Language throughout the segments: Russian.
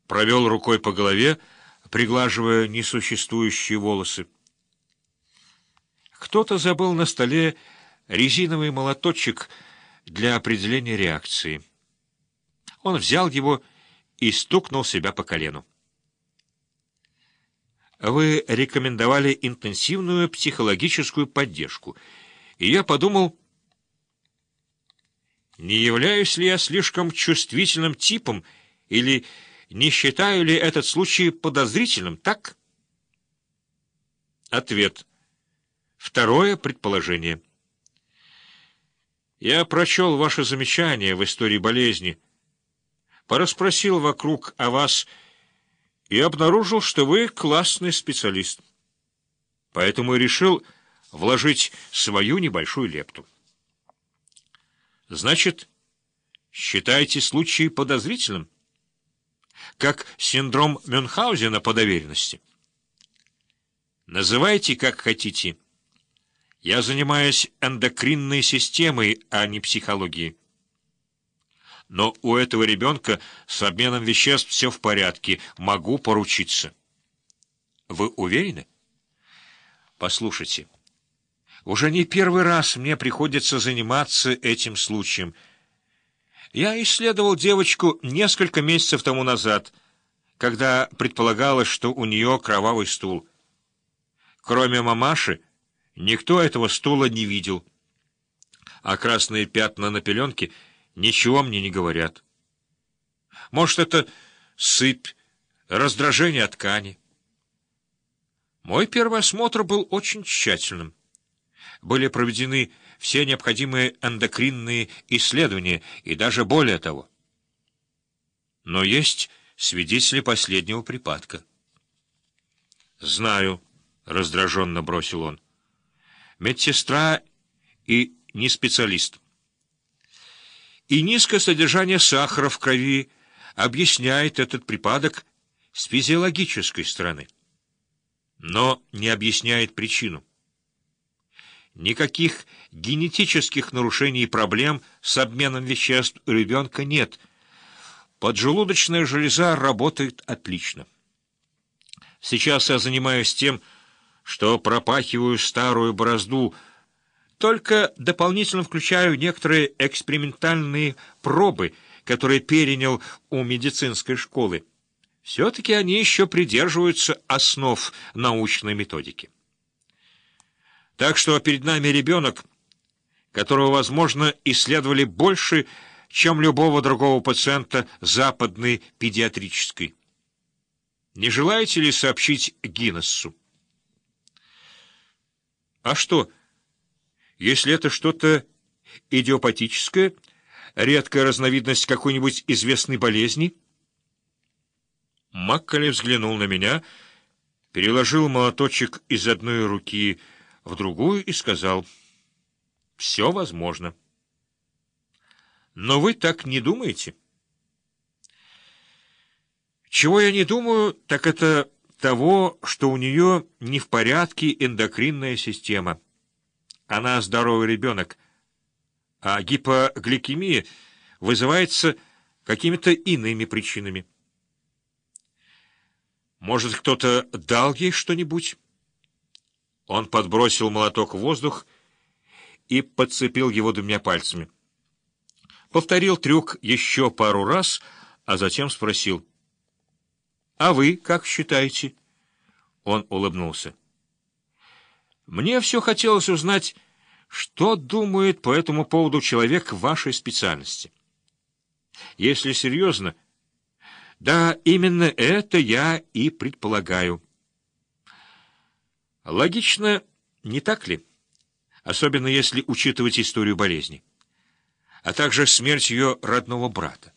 провел рукой по голове, приглаживая несуществующие волосы. Кто-то забыл на столе резиновый молоточек для определения реакции. Он взял его и стукнул себя по колену. Вы рекомендовали интенсивную психологическую поддержку, и я подумал, не являюсь ли я слишком чувствительным типом или не считаю ли этот случай подозрительным, так? Ответ. Второе предположение. Я прочел ваше замечание в истории болезни, порасспросил вокруг о вас и обнаружил, что вы классный специалист. Поэтому и решил вложить свою небольшую лепту. Значит, считаете случай подозрительным? Как синдром Мюнхгаузена по доверенности? Называйте, как хотите. Я занимаюсь эндокринной системой, а не психологией. Но у этого ребенка с обменом веществ все в порядке. Могу поручиться. Вы уверены? Послушайте, уже не первый раз мне приходится заниматься этим случаем. Я исследовал девочку несколько месяцев тому назад, когда предполагалось, что у нее кровавый стул. Кроме мамаши, никто этого стула не видел. А красные пятна на пеленке ничего мне не говорят. Может, это сыпь, раздражение от ткани. Мой первый осмотр был очень тщательным. Были проведены все необходимые эндокринные исследования и даже более того. Но есть свидетели последнего припадка. «Знаю», — раздраженно бросил он. «Медсестра и не специалист. И низкое содержание сахара в крови объясняет этот припадок с физиологической стороны, но не объясняет причину. Никаких генетических нарушений и проблем с обменом веществ у ребенка нет. Поджелудочная железа работает отлично. Сейчас я занимаюсь тем, что пропахиваю старую борозду, только дополнительно включаю некоторые экспериментальные пробы, которые перенял у медицинской школы. Все-таки они еще придерживаются основ научной методики. Так что перед нами ребенок, которого, возможно, исследовали больше, чем любого другого пациента западной педиатрической. Не желаете ли сообщить Гиннессу? А что, если это что-то идиопатическое, редкая разновидность какой-нибудь известной болезни? Макколи взглянул на меня, переложил молоточек из одной руки в другую и сказал: «Все возможно». «Но вы так не думаете?» «Чего я не думаю, так это того, что у нее не в порядке эндокринная система. Она здоровый ребенок, а гипогликемия вызывается какими-то иными причинами. Может, кто-то дал ей что-нибудь?» Он подбросил молоток в воздух и подцепил его двумя пальцами. Повторил трюк еще пару раз, а затем спросил: «А вы как считаете?» Он улыбнулся. «Мне все хотелось узнать, что думает по этому поводу человек в вашей специальности. Если серьезно, да, именно это я и предполагаю. Логично, не так ли? Особенно если учитывать историю болезни, а также смерть ее родного брата.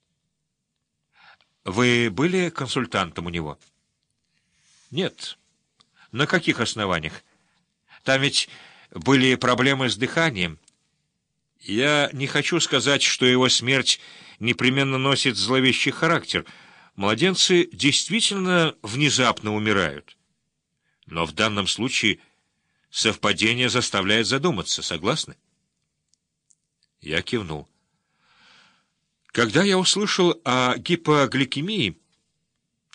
Вы были консультантом у него?» «Нет». «На каких основаниях? Там ведь были проблемы с дыханием. Я не хочу сказать, что его смерть непременно носит зловещий характер. Младенцы действительно внезапно умирают. Но в данном случае совпадение заставляет задуматься. Согласны?» Я кивнул. Когда я услышал о гипогликемии,